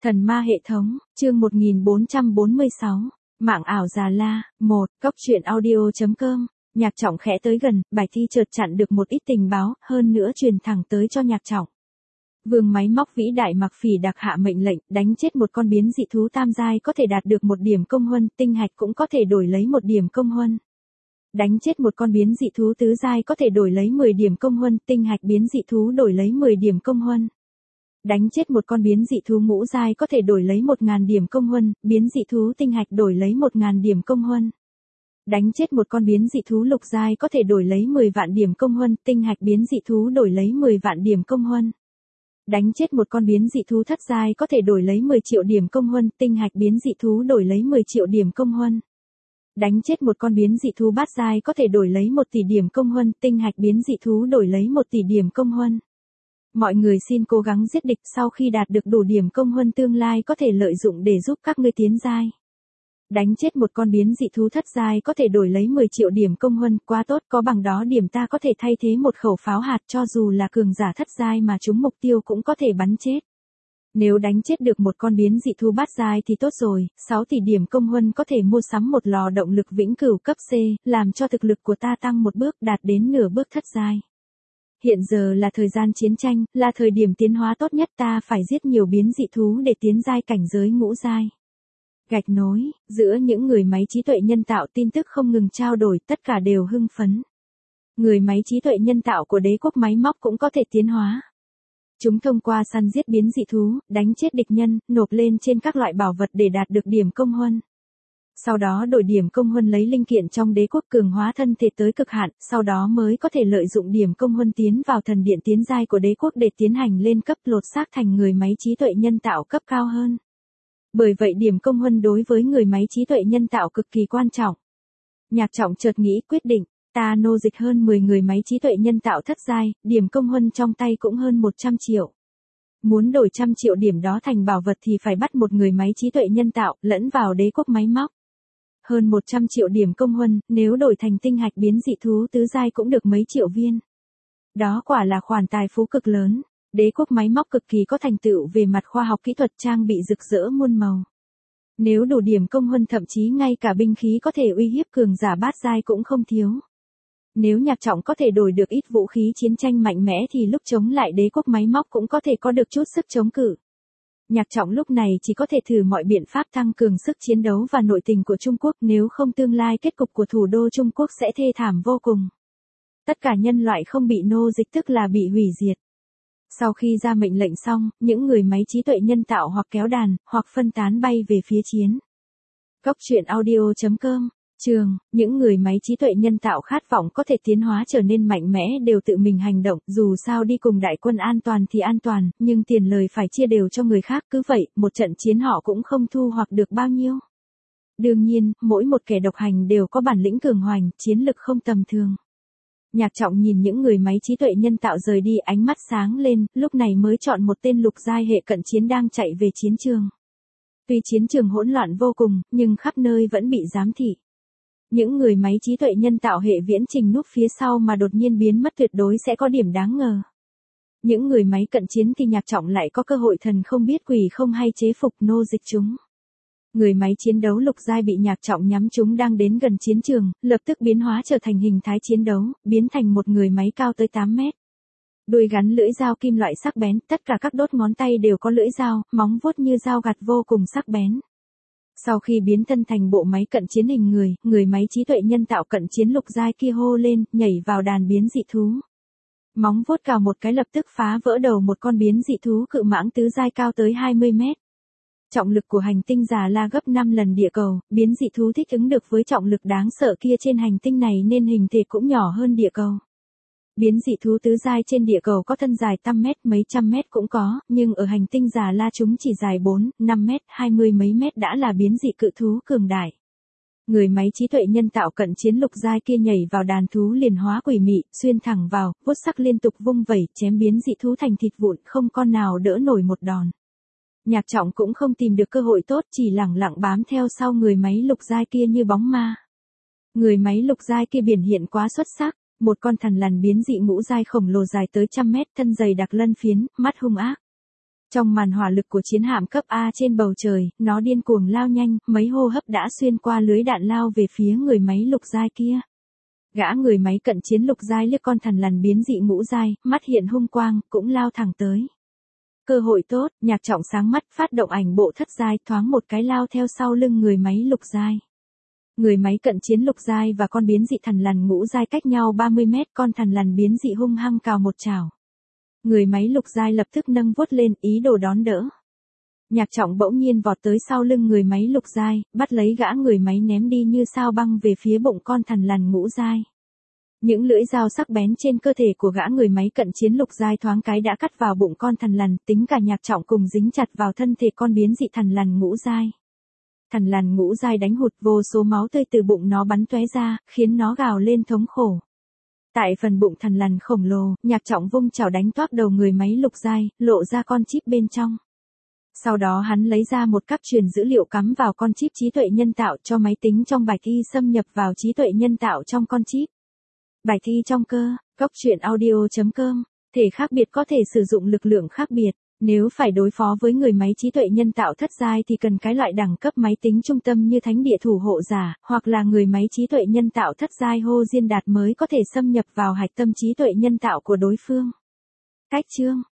Thần ma hệ thống, chương 1446, mạng ảo già la, 1, Cóc truyện audio.com, Nhạc Trọng khẽ tới gần, bài thi chợt chặn được một ít tình báo, hơn nữa truyền thẳng tới cho Nhạc Trọng. Vương máy móc vĩ đại Mặc Phỉ đặc hạ mệnh lệnh, đánh chết một con biến dị thú tam giai có thể đạt được 1 điểm công huân, tinh hạch cũng có thể đổi lấy 1 điểm công huân. Đánh chết một con biến dị thú tứ giai có thể đổi lấy 10 điểm công huân, tinh hạch biến dị thú đổi lấy 10 điểm công huân. Đánh chết một con biến dị thú ngũ giai có thể đổi lấy 1000 điểm công huân, biến dị thú tinh hạch đổi lấy 1000 điểm công huân. Đánh chết một con biến dị thú lục giai có thể đổi lấy 10 vạn điểm công huân, tinh hạch biến dị thú đổi lấy 10 vạn điểm công huân. Đánh chết một con biến dị thú thất giai có thể đổi lấy 10 triệu điểm công huân, tinh hạch biến dị thú đổi lấy 10 triệu điểm công huân. Đánh chết một con biến dị thú bát giai có thể đổi lấy 1 tỷ điểm công huân, tinh hạch biến dị thú đổi lấy 1 tỷ điểm công huân. Mọi người xin cố gắng giết địch, sau khi đạt được đủ điểm công huân tương lai có thể lợi dụng để giúp các ngươi tiến giai. Đánh chết một con biến dị thú thất giai có thể đổi lấy 10 triệu điểm công huân, quá tốt, có bằng đó điểm ta có thể thay thế một khẩu pháo hạt, cho dù là cường giả thất giai mà trúng mục tiêu cũng có thể bắn chết. Nếu đánh chết được một con biến dị thú bát giai thì tốt rồi, 6 tỷ điểm công huân có thể mua sắm một lò động lực vĩnh cửu cấp C, làm cho thực lực của ta tăng một bước, đạt đến nửa bước thất giai. Hiện giờ là thời gian chiến tranh, là thời điểm tiến hóa tốt nhất, ta phải giết nhiều biến dị thú để tiến giai cảnh giới ngũ giai. Gạch nối, giữa những người máy trí tuệ nhân tạo tin tức không ngừng trao đổi, tất cả đều hưng phấn. Người máy trí tuệ nhân tạo của đế quốc máy móc cũng có thể tiến hóa. Chúng thông qua săn giết biến dị thú, đánh chết địch nhân, nộp lên trên các loại bảo vật để đạt được điểm công huân. Sau đó đổi điểm công huân lấy linh kiện trong đế quốc cường hóa thân thể tới cực hạn, sau đó mới có thể lợi dụng điểm công huân tiến vào thần điện tiến giai của đế quốc để tiến hành lên cấp, lột xác thành người máy trí tuệ nhân tạo cấp cao hơn. Bởi vậy điểm công huân đối với người máy trí tuệ nhân tạo cực kỳ quan trọng. Nhạc Trọng chợt nghĩ quyết định, ta nô dịch hơn 10 người máy trí tuệ nhân tạo thất giai, điểm công huân trong tay cũng hơn 100 triệu. Muốn đổi 100 triệu điểm đó thành bảo vật thì phải bắt một người máy trí tuệ nhân tạo, lẫn vào đế quốc máy móc. Hơn 100 triệu điểm công huân, nếu đổi thành tinh hạch biến dị thú tứ giai cũng được mấy triệu viên. Đó quả là khoản tài phú cực lớn. Đế quốc máy móc cực kỳ có thành tựu về mặt khoa học kỹ thuật, trang bị rực rỡ muôn màu. Nếu đủ điểm công huân thậm chí ngay cả binh khí có thể uy hiếp cường giả bát giai cũng không thiếu. Nếu Nhạc Trọng có thể đổi được ít vũ khí chiến tranh mạnh mẽ thì lúc chống lại đế quốc máy móc cũng có thể có được chút sức chống cự. Nhạc Trọng lúc này chỉ có thể thử mọi biện pháp tăng cường sức chiến đấu và nội tình của Trung Quốc, nếu không tương lai kết cục của thủ đô Trung Quốc sẽ thê thảm vô cùng. Tất cả nhân loại không bị nô dịch tức là bị hủy diệt. Sau khi ra mệnh lệnh xong, những người máy trí tuệ nhân tạo hoặc kéo đàn, hoặc phân tán bay về phía chiến. Cóc truyện audio.com, chương, những người máy trí tuệ nhân tạo khát vọng có thể tiến hóa trở nên mạnh mẽ đều tự mình hành động, dù sao đi cùng đại quân an toàn thì an toàn, nhưng tiền lời phải chia đều cho người khác, cứ vậy, một trận chiến họ cũng không thu hoạch được bao nhiêu. Đương nhiên, mỗi một kẻ độc hành đều có bản lĩnh cường hoành, chiến lực không tầm thường. Nhạc Trọng nhìn những người máy trí tuệ nhân tạo rời đi, ánh mắt sáng lên, lúc này mới chọn một tên lục giai hệ cận chiến đang chạy về chiến trường. Tuy chiến trường hỗn loạn vô cùng, nhưng khắp nơi vẫn bị giám thị. Những người máy trí tuệ nhân tạo hệ viễn trình núp phía sau mà đột nhiên biến mất tuyệt đối sẽ có điểm đáng ngờ. Những người máy cận chiến thì Nhạc Trọng lại có cơ hội thần không biết quỷ không hay chế phục, nô dịch chúng. Người máy chiến đấu lục giai bị Nhạc Trọng nhắm chúng đang đến gần chiến trường, lập tức biến hóa trở thành hình thái chiến đấu, biến thành một người máy cao tới 8 mét. Đuôi gắn lưỡi dao kim loại sắc bén, tất cả các đốt ngón tay đều có lưỡi dao, móng vuốt như dao gặt vô cùng sắc bén. Sau khi biến thân thành bộ máy cận chiến hình người, người máy trí tuệ nhân tạo cận chiến lục giai kia hô lên, nhảy vào đàn biến dị thú. Móng vuốt cào một cái lập tức phá vỡ đầu một con biến dị thú cự mãng tứ giai cao tới 20 mét. Trọng lực của hành tinh già la gấp 5 lần địa cầu, biến dị thú thích ứng được với trọng lực đáng sợ kia trên hành tinh này nên hình thể cũng nhỏ hơn địa cầu. Biến dị thú tứ giai trên địa cầu có thân dài trăm mét, mấy trăm mét cũng có, nhưng ở hành tinh già la chúng chỉ dài 4, 5 mét, 20 mấy mét đã là biến dị cự thú cường đại. Người máy trí tuệ nhân tạo cận chiến lục giai kia nhảy vào đàn thú liền hóa quỷ mị, xuyên thẳng vào, vuốt sắc liên tục vung vẩy, chém biến dị thú thành thịt vụn, không con nào đỡ nổi một đòn. Nhạc Trọng cũng không tìm được cơ hội tốt, chỉ lẳng lặng bám theo sau người máy lục giai kia như bóng ma. Người máy lục giai kia biểu hiện quá xuất sắc, một con thằn lằn biến dị ngũ giai khổng lồ dài tới 100 mét, thân dày đặc lân phiến, mắt hung ác. Trong màn hỏa lực của chiến hạm cấp A trên bầu trời, nó điên cuồng lao nhanh, mấy hô hấp đã xuyên qua lưới đạn lao về phía người máy lục giai kia. Gã người máy cận chiến lục giai liếc con thằn lằn biến dị ngũ giai, mắt hiện hung quang, cũng lao thẳng tới. Cơ hội tốt, Nhạc Trọng sáng mắt, phát động ảnh bộ thất giai, thoáng một cái lao theo sau lưng người máy lục giai. Người máy cận chiến lục giai và con biến dị thằn lằn ngũ giai cách nhau 30 mét, con thằn lằn biến dị hung hăng cào một chảo. Người máy lục giai lập tức nâng vuốt lên, ý đồ đón đỡ. Nhạc Trọng bỗng nhiên vọt tới sau lưng người máy lục giai, bắt lấy gã người máy ném đi như sao băng về phía bụng con thằn lằn ngũ giai. Những lưỡi dao sắc bén trên cơ thể của gã người máy cận chiến lục giai thoáng cái đã cắt vào bụng con thằn lằn, tính cả Nhạc Trọng cùng dính chặt vào thân thể con biến dị thằn lằn ngũ giai. Thằn lằn ngũ giai đánh hụt, vô số máu tươi từ bụng nó bắn tóe ra, khiến nó gào lên thống khổ. Tại phần bụng thằn lằn khổng lồ, Nhạc Trọng vung chảo đánh toác đầu người máy lục giai, lộ ra con chip bên trong. Sau đó hắn lấy ra một cáp truyền dữ liệu cắm vào con chip trí tuệ nhân tạo cho máy tính trong bài thi xâm nhập vào trí tuệ nhân tạo trong con chip. Bài thi trong cơ, coctruyện.audio.com, thể khác biệt có thể sử dụng lực lượng khác biệt. Nếu phải đối phó với người máy trí tuệ nhân tạo thất giai thì cần cái loại đẳng cấp máy tính trung tâm như thánh địa thủ hộ giả, hoặc là người máy trí tuệ nhân tạo thất giai hô diên đạt mới có thể xâm nhập vào hạch tâm trí tuệ nhân tạo của đối phương. Cách chương